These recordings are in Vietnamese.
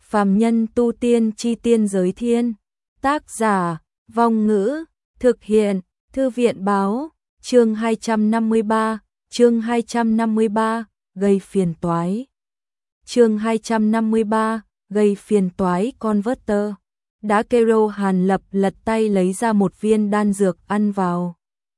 Phàm nhân tu tiên chi tiên giới thiên. Tác giả, Vong Ngữ, thực hiện, Thư viện báo, chương 253, gây phiền toái. Chương 253, gây phiền toái Converter. Đã kêu Hàn Lập lật tay lấy ra một viên đan dược ăn vào.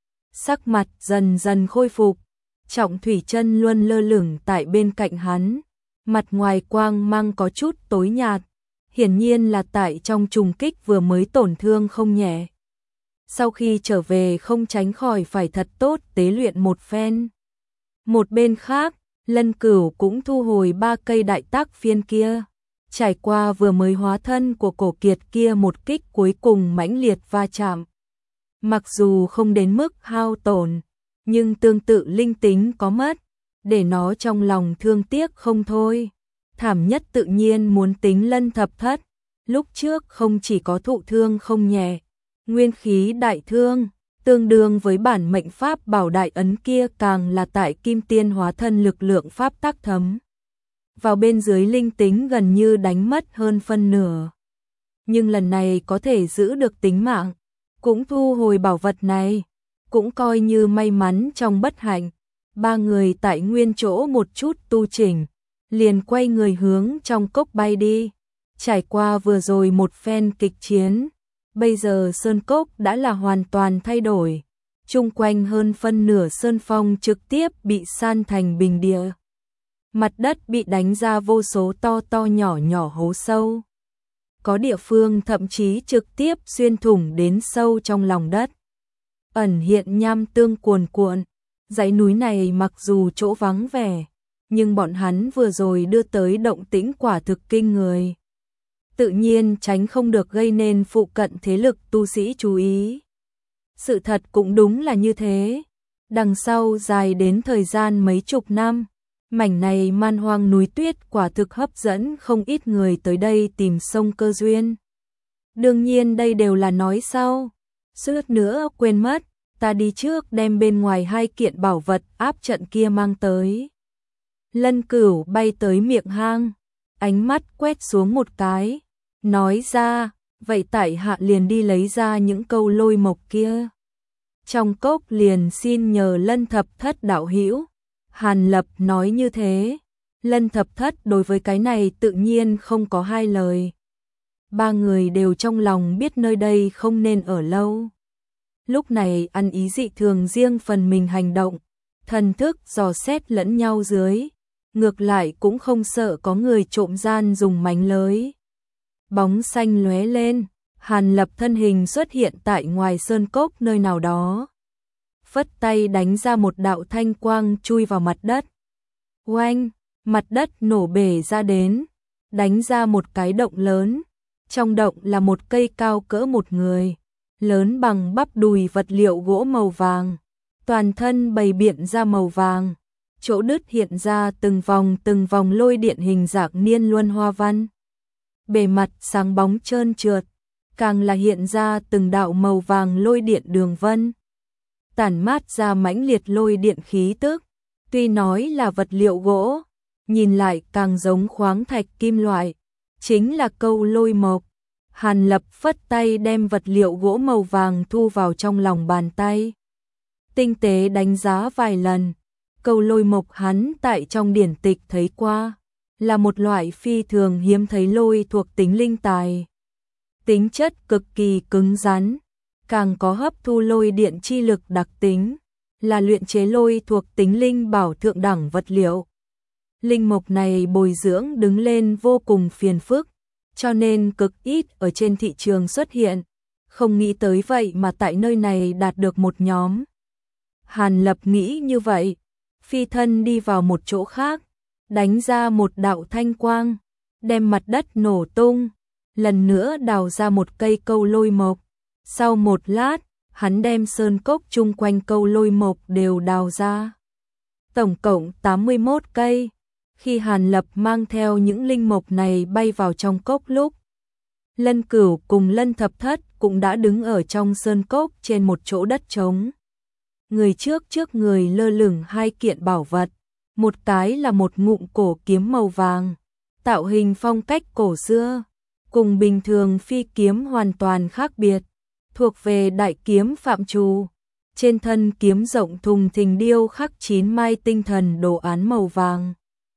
Sắc mặt dần dần khôi phục, Trọng Thủy Chân luôn lơ lửng tại bên cạnh hắn, mặt ngoài quang mang có chút tối nhạt, hiển nhiên là tại trong trùng kích vừa mới tổn thương không nhẹ. Sau khi trở về không tránh khỏi phải thật tốt tế luyện một phen. Một bên khác, Lân Cửu cũng thu hồi 3 cây đại tác phiên kia. Trải qua vừa mới hóa thân của cổ kiệt kia một kích cuối cùng mãnh liệt va chạm. Mặc dù không đến mức hao tổn, nhưng tương tự linh tính có mất, để nó trong lòng thương tiếc không thôi. Thảm nhất tự nhiên muốn tính Lân Thập Thất, lúc trước không chỉ có thụ thương không nhẹ, nguyên khí đại thương, tương đương với bản mệnh pháp bảo đại ấn kia càng là tại kim tiên hóa thân lực lượng pháp tác thấm vào bên dưới linh tính gần như đánh mất hơn phân nửa. Nhưng lần này có thể giữ được tính mạng, cũng thu hồi bảo vật này, cũng coi như may mắn trong bất hạnh. 3 người tại nguyên chỗ một chút tu chỉnh, liền quay người hướng trong cốc bay đi. Trải qua vừa rồi một phen kịch chiến, bây giờ sơn cốc đã là hoàn toàn thay đổi. Chung quanh hơn phân nửa sơn phong trực tiếp bị san thành bình địa. Mặt đất bị đánh ra vô số to to nhỏ nhỏ hố sâu. Có địa phương thậm chí trực tiếp xuyên thủng đến sâu trong lòng đất. Ẩn hiện nham tương cuồn cuộn. Dãy núi này mặc dù chỗ vắng vẻ, nhưng bọn hắn vừa rồi đưa tới động tĩnh quả thực kinh người. Tự nhiên tránh không được gây nên phụ cận thế lực tu sĩ chú ý. Sự thật cũng đúng là như thế. Đằng sau dài đến thời gian mấy chục năm, mảnh này man hoang núi tuyết quả thực hấp dẫn không ít người tới đây tìm sông cơ duyên. Đương nhiên đây đều là nói sau. Suýt nữa quên mất, ta đi trước đem bên ngoài 2 kiện bảo vật áp trận kia mang tới. Lân Cửu bay tới miệng hang, ánh mắt quét xuống một cái, nói ra, vậy tại hạ liền đi lấy ra những câu lôi mộc kia. Trong cốc liền xin nhờ Lân Thập Thất đạo hữu. Hàn Lập nói như thế, Lân Thập Thất đối với cái này tự nhiên không có hai lời. 3 người đều trong lòng biết nơi đây không nên ở lâu. Lúc này ăn ý dị thường riêng phần mình hành động, thần thức dò xét lẫn nhau dưới, ngược lại cũng không sợ có người trộm gian dùng mánh lưới. Bóng xanh lóe lên, Hàn Lập thân hình xuất hiện tại ngoài sơn cốc nơi nào đó. Phất tay đánh ra một đạo thanh quang chui vào mặt đất. Oanh, mặt đất nổ bể ra đến, đánh ra một cái động lớn. Trong động là một cây cao cỡ một người, lớn bằng bắp đùi vật liệu gỗ màu vàng, toàn thân bày biện ra màu vàng, chỗ đứt hiện ra từng vòng lôi điện hình dạng niên luân hoa văn. Bề mặt sáng bóng trơn trượt, càng là hiện ra từng đạo màu vàng lôi điện đường vân, tản mát ra mãnh liệt lôi điện khí tức. Tuy nói là vật liệu gỗ, nhìn lại càng giống khoáng thạch kim loại, chính là câu lôi mộc. Hàn Lập phất tay đem vật liệu gỗ màu vàng thu vào trong lòng bàn tay. Tinh tế đánh giá vài lần, câu lôi mộc hắn tại trong điển tịch thấy qua, là một loại phi thường hiếm thấy lôi thuộc tính linh tài. Tính chất cực kỳ cứng rắn, càng có hấp thu lôi điện chi lực đặc tính, là luyện chế lôi thuộc tính linh bảo thượng đẳng vật liệu. Linh mộc này bồi dưỡng đứng lên vô cùng phiền phức, cho nên cực ít ở trên thị trường xuất hiện, không nghĩ tới vậy mà tại nơi này đạt được một nhóm. Hàn Lập nghĩ như vậy, phi thân đi vào một chỗ khác, đánh ra một đạo thanh quang, đem mặt đất nổ tung, lần nữa đào ra một cây câu lôi mộc. Sau một lát, hắn đem sơn cốc chung quanh câu lôi mộc đều đào ra. Tổng cộng 81 cây. Khi Hàn Lập mang theo những linh mộc này bay vào trong cốc lúc, Lân Cửu cùng Lân Thập Thất cũng đã đứng ở trong sơn cốc trên một chỗ đất trống. Người trước người lơ lửng 2 kiện bảo vật, một cái là một ngụm cổ kiếm màu vàng, tạo hình phong cách cổ xưa, cùng bình thường phi kiếm hoàn toàn khác biệt, thuộc về đại kiếm phạm trù. Trên thân kiếm rộng thùng thình điêu khắc 9 mai tinh thần đồ án màu vàng.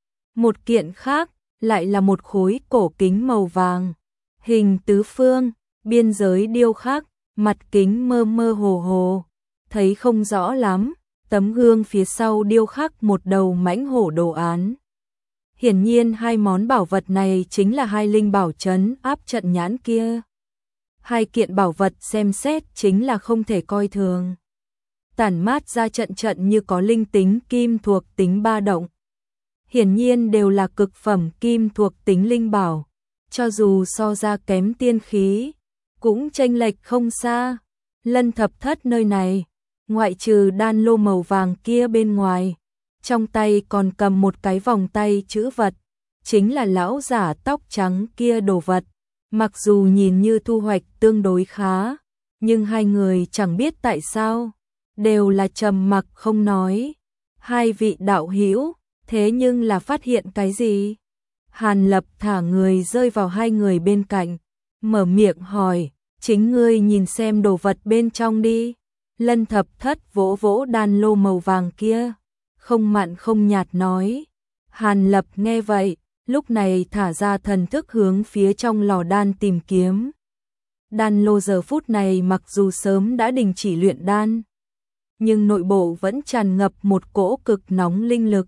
Một kiện khác lại là một khối cổ kính màu vàng, hình tứ phương, biên giới điêu khắc, mặt kính mơ mơ hồ hồ, thấy không rõ lắm, tấm gương phía sau điêu khắc một đầu mãnh hổ đồ án. Hiển nhiên hai món bảo vật này chính là hai linh bảo trấn áp trận nhãn kia. Hai kiện bảo vật xem xét chính là không thể coi thường. Tản mát ra trận trận như có linh tính kim thuộc tính ba động. Hiển nhiên đều là cực phẩm kim thuộc tính linh bảo, cho dù so ra kém tiên khí, cũng chênh lệch không xa. Lân Thập Thất nơi này, ngoại trừ đan lô màu vàng kia bên ngoài, trong tay còn cầm một cái vòng tay chữ vật, chính là lão giả tóc trắng kia đồ vật. Mặc dù nhìn như thu hoạch tương đối khá, nhưng hai người chẳng biết tại sao, đều là trầm mặc không nói. Hai vị đạo hữu, thế nhưng là phát hiện cái gì? Hàn Lập thả người rơi vào hai người bên cạnh, mở miệng hỏi, chính ngươi nhìn xem đồ vật bên trong đi. Lân Thập Thất vỗ vỗ đan lô màu vàng kia, không mặn không nhạt nói. Hàn Lập nghe vậy, lúc này thả ra thần thức hướng phía trong lò đan tìm kiếm. Đan lô giờ phút này mặc dù sớm đã đình chỉ luyện đan, nhưng nội bộ vẫn tràn ngập một cỗ cực nóng linh lực.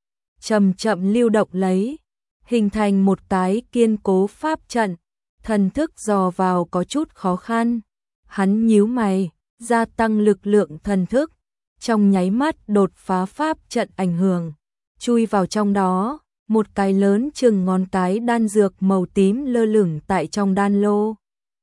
Chậm chậm lưu động lấy, hình thành một cái kiên cố pháp trận, thần thức dò vào có chút khó khăn. Hắn nhíu mày, gia tăng lực lượng thần thức, trong nháy mắt đột phá pháp trận ảnh hưởng, chui vào trong đó. Một cái lớn chừng ngón cái đan dược màu tím lơ lửng tại trong đan lô.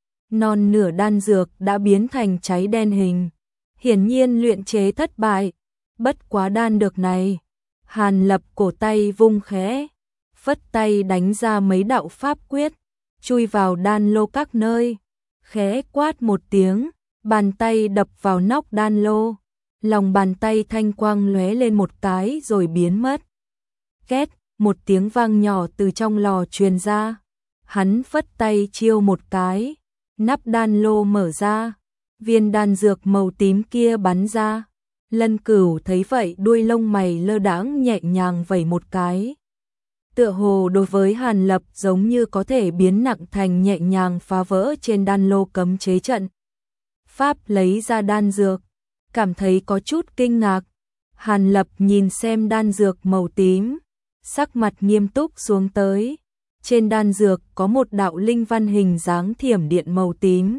Non nửa đan dược đã biến thành cháy đen hình, hiển nhiên luyện chế thất bại. Bất quá đan dược này, Hàn Lập cổ tay vung khẽ, phất tay đánh ra mấy đạo pháp quyết, chui vào đan lô các nơi, khẽ quát một tiếng, bàn tay đập vào nóc đan lô, lòng bàn tay thanh quang lóe lên một cái rồi biến mất. Két, một tiếng vang nhỏ từ trong lò truyền ra, hắn phất tay chiêu một cái, nắp đan lô mở ra, viên đan dược màu tím kia bắn ra. Lân Cửu thấy vậy đuôi lông mày lơ đãng nhẹ nhàng vẩy một cái. Tựa hồ đối với Hàn Lập giống như có thể biến nặng thành nhẹ nhàng phá vỡ trên đan lô cấm chế trận. Pháp lấy ra đan dược, cảm thấy có chút kinh ngạc. Hàn Lập nhìn xem đan dược màu tím, sắc mặt nghiêm túc xuống tới. Trên đan dược có một đạo linh văn hình dáng thiểm điện màu tím.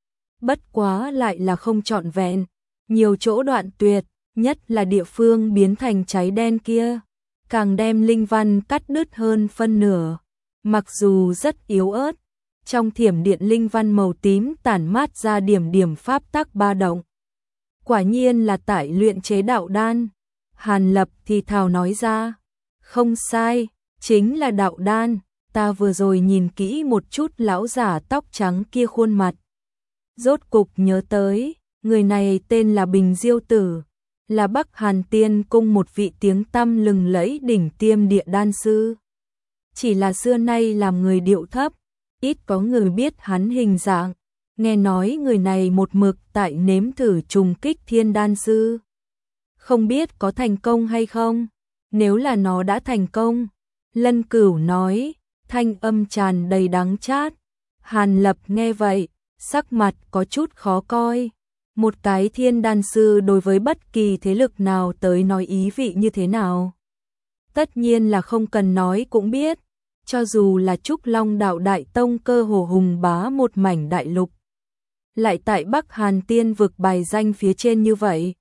Bất quá lại là không trọn vẹn, nhiều chỗ đoạn tuyệt, nhất là địa phương biến thành cháy đen kia, càng đem linh văn cắt đứt hơn phân nửa. Mặc dù rất yếu ớt, trong thiểm điện linh văn màu tím tản mát ra điểm điểm pháp tắc ba động. Quả nhiên là tại luyện chế đạo đan. Hàn Lập thì thào nói ra, không sai, chính là đạo đan. Ta vừa rồi nhìn kỹ một chút lão giả tóc trắng kia khuôn mặt, rốt cục nhớ tới, người này tên là Bình Diêu Tử, là Bắc Hàn Tiên Cung một vị tiếng tăm lừng lẫy đỉnh tiêm địa đan sư. Chỉ là xưa nay làm người điệu thấp, ít có người biết hắn hình dạng. Nghe nói người này một mực tại nếm thử trùng kích thiên đan sư. Không biết có thành công hay không? Nếu là nó đã thành công, Lân Cửu nói, thanh âm tràn đầy đắng chát. Hàn Lập nghe vậy, sắc mặt có chút khó coi. Một cái thiên đan sư đối với bất kỳ thế lực nào tới nói ý vị như thế nào? Tất nhiên là không cần nói cũng biết, cho dù là Trúc Long Đạo Đại Tông cơ hồ hùng bá một mảnh đại lục, lại tại Bắc Hàn Tiên vực bài danh phía trên như vậy,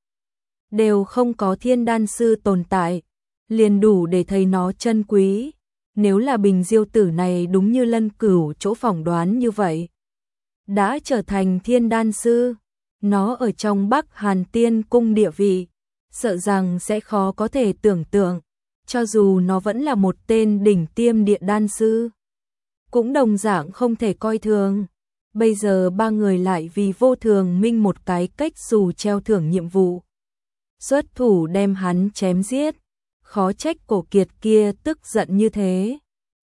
đều không có thiên đan sư tồn tại, liền đủ để thấy nó chân quý. Nếu là Bình Diêu Tử này đúng như Lân Cửu chỗ phỏng đoán như vậy, đã trở thành thiên đan sư, nó ở trong Bắc Hàn Tiên Cung địa vị, sợ rằng sẽ khó có thể tưởng tượng. Cho dù nó vẫn là một tên đỉnh tiêm địa đan sư, cũng đồng dạng không thể coi thường. Bây giờ ba người lại vì Vô Thường Minh một cái cách dù treo thưởng nhiệm vụ, xuất thủ đem hắn chém giết. Khó trách Cổ Kiệt kia tức giận như thế.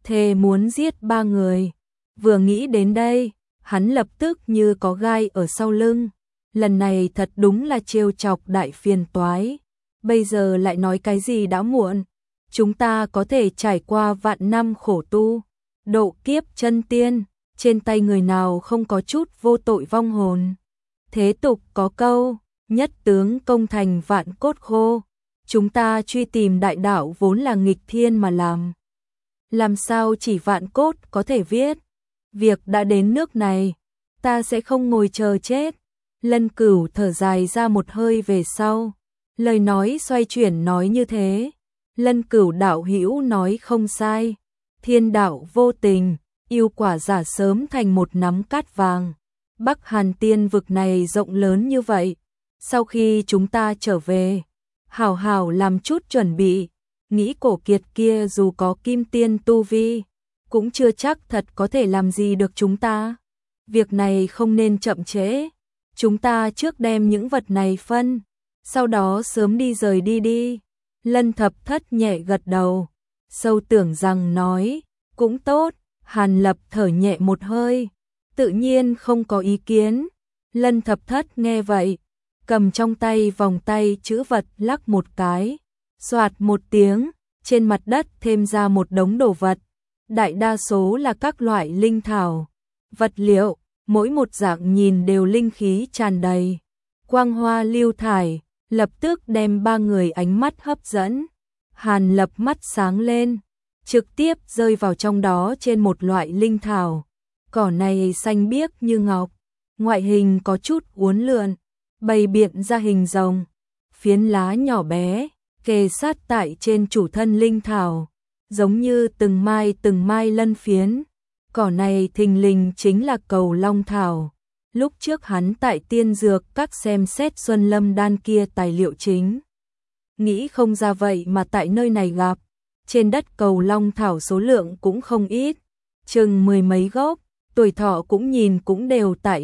thề muốn giết 3 người. Vừa nghĩ đến đây, hắn lập tức như có gai ở sau lưng. Lần này thật đúng là trêu chọc đại phiền toái. Bây giờ lại nói cái gì đã muộn. Chúng ta có thể trải qua vạn năm khổ tu, độ kiếp chân tiên, trên tay người nào không có chút vô tội vong hồn. Thế tục có câu, nhất tướng công thành vạn cốt khô. Chúng ta truy tìm đại đạo vốn là nghịch thiên mà làm. Làm sao chỉ vạn cốt có thể viết. Việc đã đến nước này, ta sẽ không ngồi chờ chết. Lân Cửu thở dài ra một hơi về sau. Lời nói xoay chuyển nói như thế. Lân Cửu đạo hữu nói không sai. Thiên đạo vô tình, yêu quả giả sớm thành một nắm cát vàng. Bắc Hàn Tiên vực này rộng lớn như vậy. Sau khi chúng ta trở về, hảo hảo làm chút chuẩn bị. Nghĩ cổ kiệt kia dù có kim tiên tu vi, cũng chưa chắc thật có thể làm gì được chúng ta. Việc này không nên chậm trễ. Chúng ta trước đem những vật này phân, sau đó sớm đi rời đi đi. Lân Thập Thất nhẹ gật đầu, sâu tưởng rằng nói, cũng tốt. Hàn Lập thở nhẹ một hơi, tự nhiên không có ý kiến. Lân Thập Thất nghe vậy, cầm trong tay vòng tay chữ vật lắc một cái, xoạt một tiếng, trên mặt đất thêm ra một đống đồ vật. Đại đa số là các loại linh thảo, vật liệu, mỗi một dạng nhìn đều linh khí tràn đầy. Quang hoa lưu thải, lập tức đem 3 người ánh mắt hấp dẫn. Hàn Lập mắt sáng lên, trực tiếp rơi vào trong đó trên một loại linh thảo. Cỏ này xanh biếc như ngọc, ngoại hình có chút uốn lượn, bày biện ra hình rồng, phiến lá nhỏ bé, kề sát tại trên chủ thân linh thảo, giống như từng mai lân phiến. Cỏ này thình lình chính là cầu long thảo. Lúc trước hắn tại tiên dược các xem xét Xuân Lâm đan kia tài liệu chính. Nghĩ không ra vậy mà tại nơi này gặp. Trên đất cầu long thảo số lượng cũng không ít, chừng 10 mấy gốc, tuổi thọ cũng nhìn cũng đều tại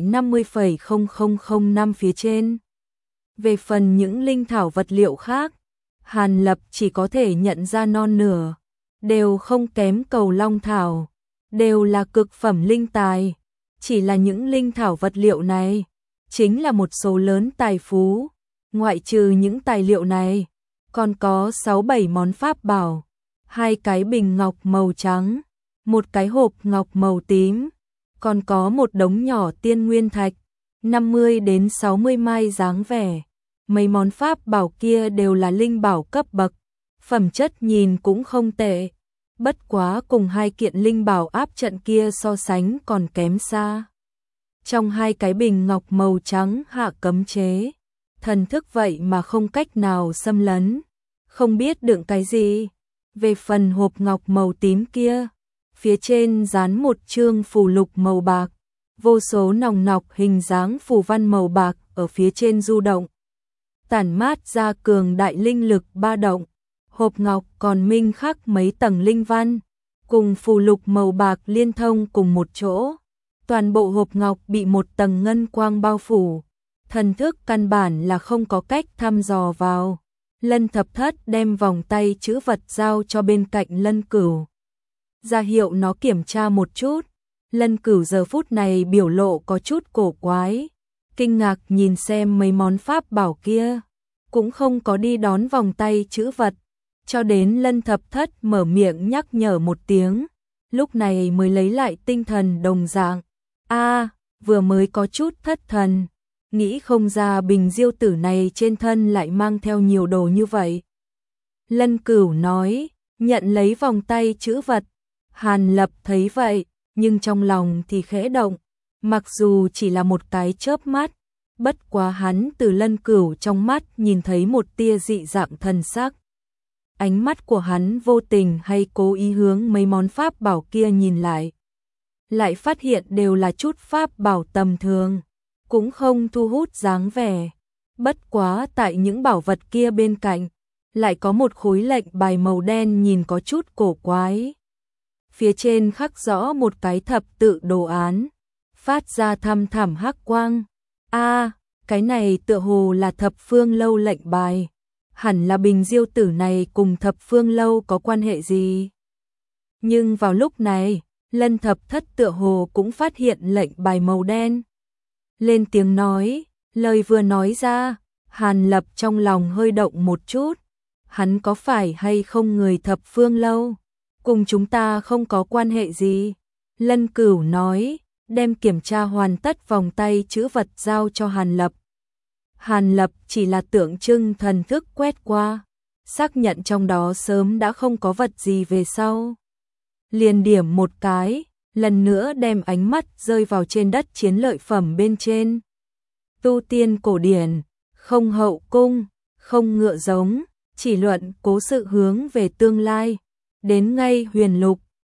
50,0005 năm phía trên. Về phần những linh thảo vật liệu khác, Hàn Lập chỉ có thể nhận ra non nửa, đều không kém cầu long thảo, đều là cực phẩm linh tài. Chỉ là những linh thảo vật liệu này, chính là một số lớn tài phú. Ngoại trừ những tài liệu này, còn có 6-7 món pháp bảo, 2 cái bình ngọc màu trắng, 1 cái hộp ngọc màu tím, còn có một đống nhỏ tiên nguyên thạch, 50 đến 60 mai dáng vẻ. Mấy món pháp bảo kia đều là linh bảo cấp bậc, phẩm chất nhìn cũng không tệ. Bất quá cùng 2 kiện linh bảo áp trận kia so sánh còn kém xa. Trong 2 cái bình ngọc màu trắng hạ cấm chế, thần thức vậy mà không cách nào xâm lấn, không biết đựng cái gì. Về phần hộp ngọc màu tím kia, phía trên dán một chương phù lục màu bạc, vô số nòng nọc hình dáng phù văn màu bạc ở phía trên du động, tản mát ra cường đại linh lực ba động. Hộp ngọc còn minh khắc mấy tầng linh văn, cùng phù lục màu bạc liên thông cùng một chỗ. Toàn bộ hộp ngọc bị một tầng ngân quang bao phủ, thần thức căn bản là không có cách thăm dò vào. Lân Thập Thất đem vòng tay chữ vật giao cho bên cạnh Lân Cửu, ra hiệu nó kiểm tra một chút. Lân Cửu giờ phút này biểu lộ có chút cổ quái, kinh ngạc nhìn xem mấy món pháp bảo kia, cũng không có đi đón vòng tay chữ vật, cho đến Lân Thập Thất mở miệng nhắc nhở một tiếng, lúc này mới lấy lại tinh thần đồng dạng. Vừa mới có chút thất thần, nghĩ không ra Bình Diêu tử này trên thân lại mang theo nhiều đồ như vậy. Lân Cửu nói, nhận lấy vòng tay chữ vật. Hàn Lập thấy vậy, nhưng trong lòng thì khẽ động, mặc dù chỉ là một cái chớp mắt, bất quá hắn từ Lân Cửu trong mắt nhìn thấy một tia dị dạng thần sắc. Ánh mắt của hắn vô tình hay cố ý hướng mấy món pháp bảo kia nhìn lại phát hiện đều là chút pháp bảo tầm thường, cũng không thu hút dáng vẻ. Bất quá tại những bảo vật kia bên cạnh, lại có một khối lệnh bài màu đen nhìn có chút cổ quái. Phía trên khắc rõ một cái thập tự đồ án, phát ra thăm thẳm hắc quang. Cái này tựa hồ là Thập Phương Lâu lệnh bài. Hẳn là Bình Diêu tử này cùng Thập Phương Lâu có quan hệ gì? Nhưng vào lúc này, Lân Thập Thất tựa hồ cũng phát hiện lệnh bài màu đen. Lên tiếng nói, lời vừa nói ra, Hàn Lập trong lòng hơi động một chút. Hắn có phải hay không người Thập Phương Lâu? Cùng chúng ta không có quan hệ gì. Lân Cửu nói, đem kiểm tra hoàn tất vòng tay chữ vật giao cho Hàn Lập. Hàn Lập chỉ là tượng trưng thần thức quét qua, xác nhận trong đó sớm đã không có vật gì về sau. Liền điểm một cái, lần nữa đem ánh mắt rơi vào trên đất chiến lợi phẩm bên trên. Tu tiên cổ điển, không hậu cung, không ngựa giống, chỉ luận cố sự hướng về tương lai. Đến ngay huyền lục,